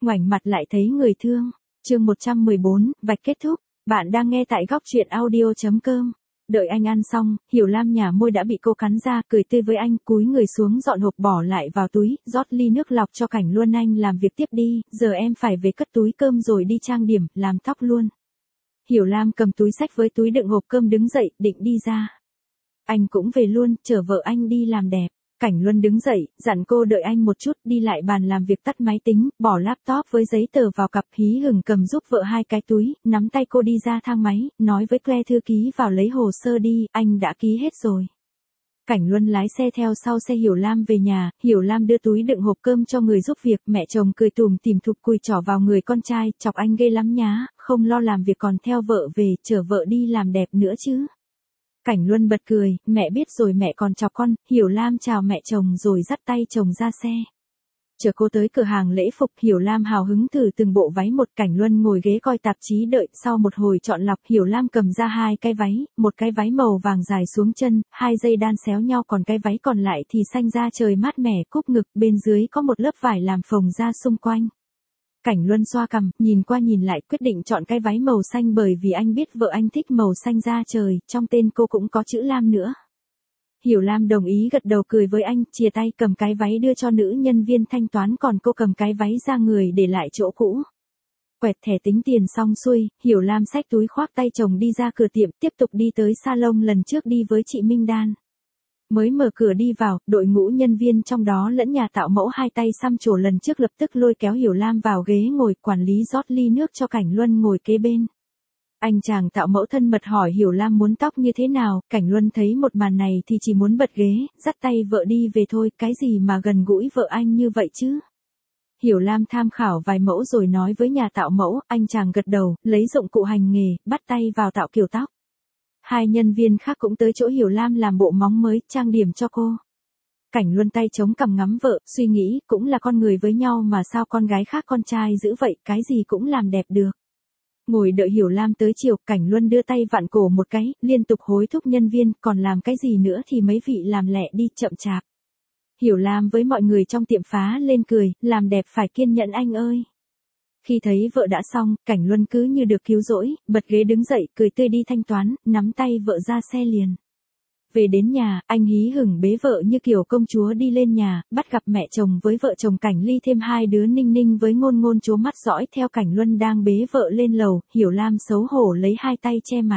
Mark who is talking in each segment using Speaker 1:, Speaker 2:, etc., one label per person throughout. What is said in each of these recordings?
Speaker 1: ngoảnh mặt lại thấy người thương. Chương 114, vạch kết thúc. Bạn đang nghe tại góc truyện audio.com. Đợi anh ăn xong, Hiểu Lam nhả môi đã bị cô cắn ra, cười tươi với anh, cúi người xuống dọn hộp bỏ lại vào túi, rót ly nước lọc cho Cảnh Luân. Anh làm việc tiếp đi, giờ em phải về cất túi cơm rồi đi trang điểm, làm tóc luôn. Hiểu Lam cầm túi xách với túi đựng hộp cơm đứng dậy, định đi ra. Anh cũng về luôn, chở vợ anh đi làm đẹp. Cảnh Luân đứng dậy, dặn cô đợi anh một chút, đi lại bàn làm việc tắt máy tính, bỏ laptop với giấy tờ vào cặp, hí hửng cầm giúp vợ hai cái túi, nắm tay cô đi ra thang máy, nói với Claire thư ký vào lấy hồ sơ đi, anh đã ký hết rồi. Cảnh Luân lái xe theo sau xe Hiểu Lam về nhà, Hiểu Lam đưa túi đựng hộp cơm cho người giúp việc, mẹ chồng cười tủm tỉm thụp cùi trỏ vào người con trai, chọc anh ghê lắm nhá, không lo làm việc còn theo vợ về, chở vợ đi làm đẹp nữa chứ. Cảnh Luân bật cười, mẹ biết rồi mẹ còn chọc con. Hiểu Lam chào mẹ chồng rồi dắt tay chồng ra xe. Chờ cô tới cửa hàng lễ phục, Hiểu Lam hào hứng thử từng bộ váy một. Cảnh Luân ngồi ghế coi tạp chí đợi, sau một hồi chọn lọc, Hiểu Lam cầm ra hai cái váy, một cái váy màu vàng dài xuống chân, hai dây đan xéo nhau, còn cái váy còn lại thì xanh da trời mát mẻ, cúp ngực, bên dưới có một lớp vải làm phồng ra xung quanh. Cảnh Luân xoa cằm, nhìn qua nhìn lại, quyết định chọn cái váy màu xanh bởi vì anh biết vợ anh thích màu xanh da trời, trong tên cô cũng có chữ Lam nữa. Hiểu Lam đồng ý gật đầu cười với anh, chìa tay cầm cái váy đưa cho nữ nhân viên thanh toán, còn cô cầm cái váy ra người để lại chỗ cũ. Quẹt thẻ tính tiền xong xuôi, Hiểu Lam xách túi khoác tay chồng đi ra cửa tiệm, tiếp tục đi tới salon lần trước đi với chị Minh Đan. Mới mở cửa đi vào, đội ngũ nhân viên trong đó lẫn nhà tạo mẫu hai tay xăm trổ lần trước lập tức lôi kéo Hiểu Lam vào ghế ngồi, quản lý rót ly nước cho Cảnh Luân ngồi kế bên. Anh chàng tạo mẫu thân mật hỏi Hiểu Lam muốn tóc như thế nào, Cảnh Luân thấy một màn này thì chỉ muốn bật ghế, dắt tay vợ đi về thôi, cái gì mà gần gũi vợ anh như vậy chứ. Hiểu Lam tham khảo vài mẫu rồi nói với nhà tạo mẫu, anh chàng gật đầu, lấy dụng cụ hành nghề, bắt tay vào tạo kiểu tóc. Hai nhân viên khác cũng tới chỗ Hiểu Lam làm bộ móng mới, trang điểm cho cô. Cảnh Luân tay chống cằm ngắm vợ, suy nghĩ, cũng là con người với nhau mà sao con gái khác con trai dữ vậy, cái gì cũng làm đẹp được. Ngồi đợi Hiểu Lam tới chiều, Cảnh Luân đưa tay vặn cổ một cái, liên tục hối thúc nhân viên, còn làm cái gì nữa thì mấy vị làm lẹ đi, chậm chạp. Hiểu Lam với mọi người trong tiệm phá lên cười, làm đẹp phải kiên nhẫn anh ơi. Khi thấy vợ đã xong, Cảnh Luân cứ như được cứu rỗi, bật ghế đứng dậy, cười tươi đi thanh toán, nắm tay vợ ra xe liền. Về đến nhà, anh hí hửng bế vợ như kiểu công chúa đi lên nhà, bắt gặp mẹ chồng với vợ chồng Cảnh Ly thêm hai đứa Ninh Ninh với Ngôn Ngôn trố mắt dõi theo Cảnh Luân đang bế vợ lên lầu, Hiểu Lam xấu hổ lấy hai tay che mặt.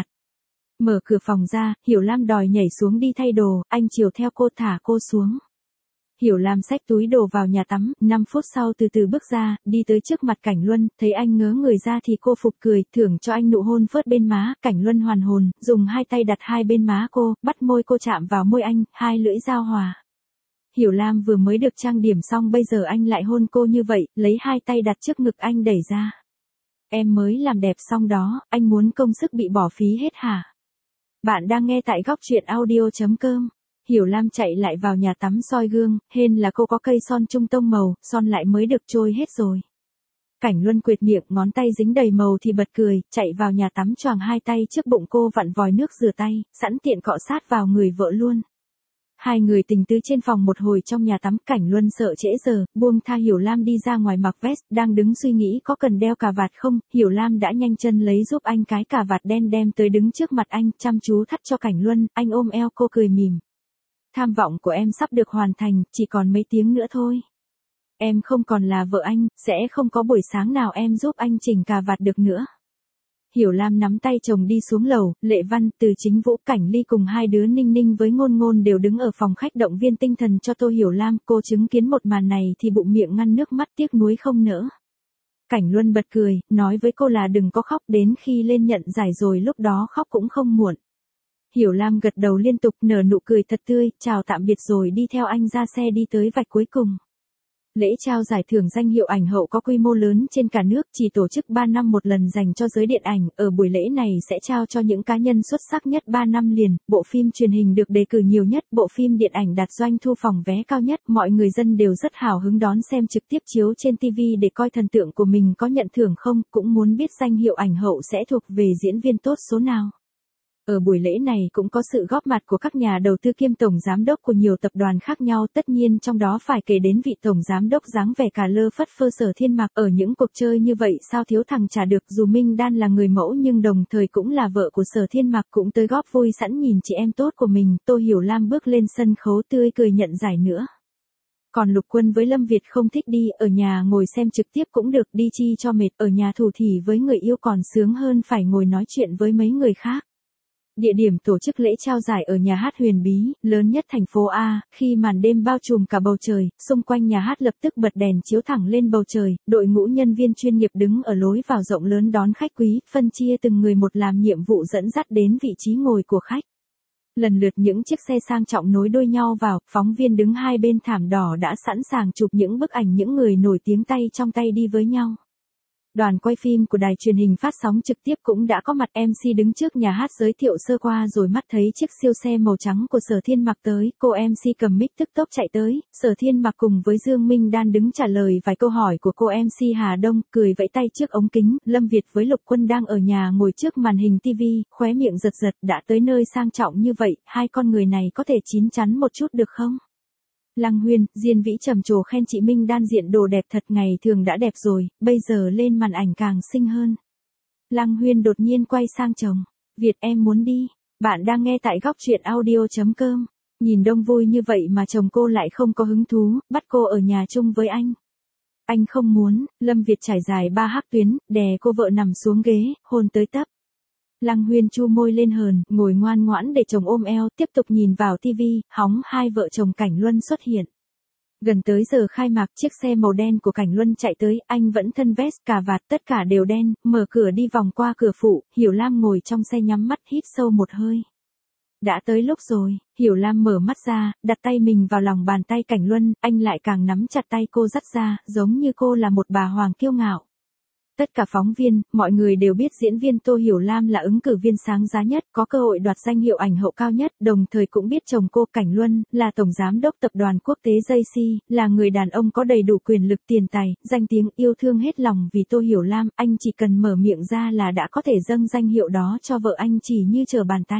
Speaker 1: Mở cửa phòng ra, Hiểu Lam đòi nhảy xuống đi thay đồ, anh chiều theo cô thả cô xuống. Hiểu Lam xách túi đồ vào nhà tắm, 5 phút sau từ từ bước ra, đi tới trước mặt Cảnh Luân, thấy anh ngớ người ra thì cô phục cười, thưởng cho anh nụ hôn phớt bên má. Cảnh Luân hoàn hồn, dùng hai tay đặt hai bên má cô, bắt môi cô chạm vào môi anh, hai lưỡi giao hòa. Hiểu Lam vừa mới được trang điểm xong, bây giờ anh lại hôn cô như vậy, lấy hai tay đặt trước ngực anh đẩy ra. Em mới làm đẹp xong đó, anh muốn công sức bị bỏ phí hết hả? Bạn đang nghe tại góc truyện audio.com. Hiểu Lam chạy lại vào nhà tắm soi gương, hên là cô có cây son trung tông màu, son lại mới được trôi hết rồi. Cảnh Luân quệt miệng, ngón tay dính đầy màu thì bật cười, chạy vào nhà tắm choàng hai tay trước bụng cô vặn vòi nước rửa tay, sẵn tiện cọ sát vào người vợ luôn. Hai người tình tứ trên phòng một hồi trong nhà tắm, Cảnh Luân sợ trễ giờ, buông tha Hiểu Lam đi ra ngoài mặc vest, đang đứng suy nghĩ có cần đeo cà vạt không, Hiểu Lam đã nhanh chân lấy giúp anh cái cà vạt đen đem tới đứng trước mặt anh, chăm chú thắt cho Cảnh Luân, anh ôm eo cô cười mỉm. Tham vọng của em sắp được hoàn thành, chỉ còn mấy tiếng nữa thôi. Em không còn là vợ anh, sẽ không có buổi sáng nào em giúp anh chỉnh cà vạt được nữa. Hiểu Lam nắm tay chồng đi xuống lầu, Lệ Văn, Từ Chính Vũ, Cảnh Ly cùng hai đứa Ninh Ninh với Ngôn Ngôn đều đứng ở phòng khách động viên tinh thần cho Tô Hiểu Lam. Cô chứng kiến một màn này thì bụng miệng ngăn nước mắt tiếc nuối không nỡ. Cảnh Luân bật cười, nói với cô là đừng có khóc, đến khi lên nhận giải rồi lúc đó khóc cũng không muộn. Hiểu Lam gật đầu liên tục, nở nụ cười thật tươi, chào tạm biệt rồi đi theo anh ra xe đi tới vạch cuối cùng. Lễ trao giải thưởng danh hiệu ảnh hậu có quy mô lớn trên cả nước, chỉ tổ chức 3 năm một lần dành cho giới điện ảnh. Ở buổi lễ này sẽ trao cho những cá nhân xuất sắc nhất 3 năm liền, bộ phim truyền hình được đề cử nhiều nhất, bộ phim điện ảnh đạt doanh thu phòng vé cao nhất. Mọi người dân đều rất hào hứng đón xem trực tiếp chiếu trên TV để coi thần tượng của mình có nhận thưởng không, cũng muốn biết danh hiệu ảnh hậu sẽ thuộc về diễn viên tốt số nào. Ở buổi lễ này cũng có sự góp mặt của các nhà đầu tư kiêm tổng giám đốc của nhiều tập đoàn khác nhau, tất nhiên trong đó phải kể đến vị tổng giám đốc dáng vẻ cà lơ phất phơ Sở Thiên Mặc. Ở những cuộc chơi như vậy sao thiếu thằng trả được, dù Minh Đan là người mẫu nhưng đồng thời cũng là vợ của Sở Thiên Mặc cũng tới góp vui sẵn nhìn chị em tốt của mình. Tô Hiểu Lam bước lên sân khấu tươi cười nhận giải nữa. Còn Lục Quân với Lâm Việt không thích đi, ở nhà ngồi xem trực tiếp cũng được, đi chi cho mệt, ở nhà thủ thỉ với người yêu còn sướng hơn phải ngồi nói chuyện với mấy người khác. Địa điểm tổ chức lễ trao giải ở nhà hát Huyền Bí, lớn nhất thành phố A, khi màn đêm bao trùm cả bầu trời, xung quanh nhà hát lập tức bật đèn chiếu thẳng lên bầu trời, đội ngũ nhân viên chuyên nghiệp đứng ở lối vào rộng lớn đón khách quý, phân chia từng người một làm nhiệm vụ dẫn dắt đến vị trí ngồi của khách. Lần lượt những chiếc xe sang trọng nối đuôi nhau vào, phóng viên đứng hai bên thảm đỏ đã sẵn sàng chụp những bức ảnh những người nổi tiếng tay trong tay đi với nhau. Đoàn quay phim của đài truyền hình phát sóng trực tiếp cũng đã có mặt, MC đứng trước nhà hát giới thiệu sơ qua rồi mắt thấy chiếc siêu xe màu trắng của Sở Thiên Mặc tới, cô MC cầm mic tức tốc chạy tới, Sở Thiên Mặc cùng với Dương Minh Đan đứng trả lời vài câu hỏi của cô MC Hà Đông, cười vẫy tay trước ống kính. Lâm Việt với Lục Quân đang ở nhà ngồi trước màn hình TV, khóe miệng giật giật, đã tới nơi sang trọng như vậy, hai con người này có thể chín chắn một chút được không? Lăng Huyên, Diên Vĩ trầm trồ khen chị Minh Đan diện đồ đẹp thật, ngày thường đã đẹp rồi, bây giờ lên màn ảnh càng xinh hơn. Lăng Huyên đột nhiên quay sang chồng. Việt em muốn đi. Bạn đang nghe tại góc truyện audio.com. Nhìn đông vui như vậy mà chồng cô lại không có hứng thú, bắt cô ở nhà chung với anh. Anh không muốn, Lâm Việt trải dài 3 hắc tuyến, đè cô vợ nằm xuống ghế, hôn tới tấp. Lăng Huyên chu môi lên hờn, ngồi ngoan ngoãn để chồng ôm eo, tiếp tục nhìn vào tivi, hóng hai vợ chồng Cảnh Luân xuất hiện. Gần tới giờ khai mạc, chiếc xe màu đen của Cảnh Luân chạy tới, anh vẫn thân vest, cà vạt, tất cả đều đen, mở cửa đi vòng qua cửa phụ, Hiểu Lam ngồi trong xe nhắm mắt hít sâu một hơi. Đã tới lúc rồi, Hiểu Lam mở mắt ra, đặt tay mình vào lòng bàn tay Cảnh Luân, anh lại càng nắm chặt tay cô dắt ra, giống như cô là một bà hoàng kiêu ngạo. Tất cả phóng viên, mọi người đều biết diễn viên Tô Hiểu Lam là ứng cử viên sáng giá nhất, có cơ hội đoạt danh hiệu ảnh hậu cao nhất, đồng thời cũng biết chồng cô Cảnh Luân là tổng giám đốc tập đoàn quốc tế JC, là người đàn ông có đầy đủ quyền lực, tiền tài, danh tiếng, yêu thương hết lòng vì Tô Hiểu Lam, anh chỉ cần mở miệng ra là đã có thể dâng danh hiệu đó cho vợ anh chỉ như trở bàn tay.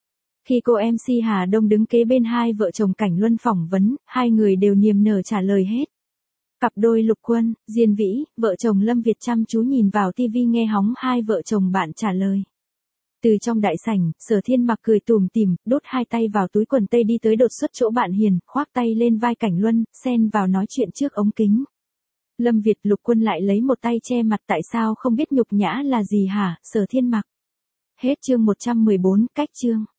Speaker 1: Khi cô MC Hà Đông đứng kế bên hai vợ chồng Cảnh Luân phỏng vấn, hai người đều niềm nở trả lời hết. Cặp đôi Lục Quân, Diên Vĩ, vợ chồng Lâm Việt chăm chú nhìn vào tivi nghe hóng hai vợ chồng bạn trả lời. Từ trong đại sảnh, Sở Thiên Mặc cười tủm tỉm, đút hai tay vào túi quần tây đi tới đột xuất chỗ bạn Hiền, khoác tay lên vai Cảnh Luân, xen vào nói chuyện trước ống kính. Lâm Việt, Lục Quân lại lấy một tay che mặt, tại sao không biết nhục nhã là gì hả, Sở Thiên Mặc. Hết chương 114, cách chương.